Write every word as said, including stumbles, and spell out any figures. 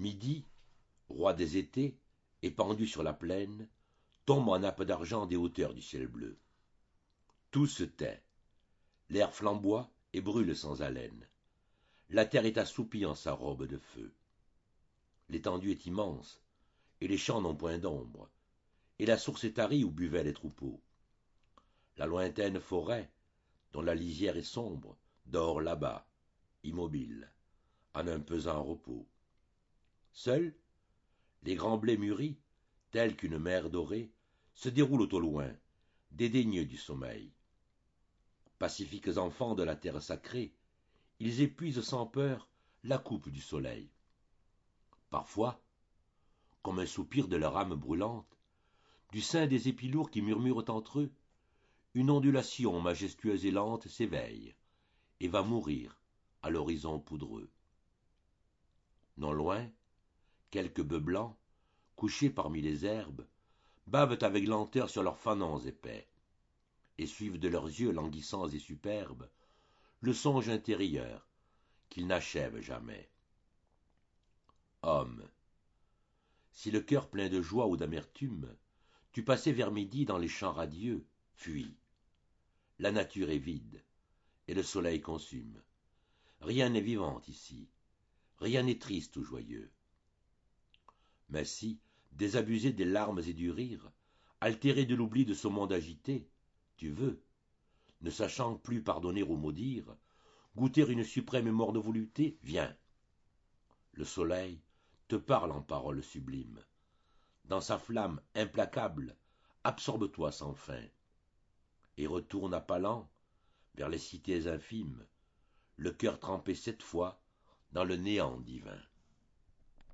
Midi, roi des étés, épandu sur la plaine, tombe en nappe d'argent des hauteurs du ciel bleu. Tout se tait, l'air flamboie et brûle sans haleine. La terre est assoupie en sa robe de feu. L'étendue est immense, et les champs n'ont point d'ombre, et la source est tarie où buvaient les troupeaux. La lointaine forêt, dont la lisière est sombre, dort là-bas, immobile, en un pesant repos. Seuls, les grands blés mûris, tels qu'une mer dorée, se déroulent au loin, dédaigneux du sommeil. Pacifiques enfants de la terre sacrée, ils épuisent sans peur la coupe du soleil. Parfois, comme un soupir de leur âme brûlante, du sein des épis lourds qui murmurent entre eux, une ondulation majestueuse et lente s'éveille et va mourir à l'horizon poudreux. Non loin, quelques bœufs blancs, couchés parmi les herbes, bavent avec lenteur sur leurs fanons épais, et suivent de leurs yeux languissants et superbes le songe intérieur qu'ils n'achèvent jamais. Homme, si le cœur plein de joie ou d'amertume, tu passais vers midi dans les champs radieux, fuis. La nature est vide, et le soleil consume. Rien n'est vivant ici, rien n'est triste ou joyeux. Mais si, désabusé des larmes et du rire, altéré de l'oubli de ce monde agité, tu veux, ne sachant plus pardonner ou maudire, goûter une suprême et morne volupté, viens. Le soleil te parle en paroles sublimes. Dans sa flamme implacable, absorbe-toi sans fin, et retourne à pas lents vers les cités infimes, le cœur trempé cette fois dans le néant divin.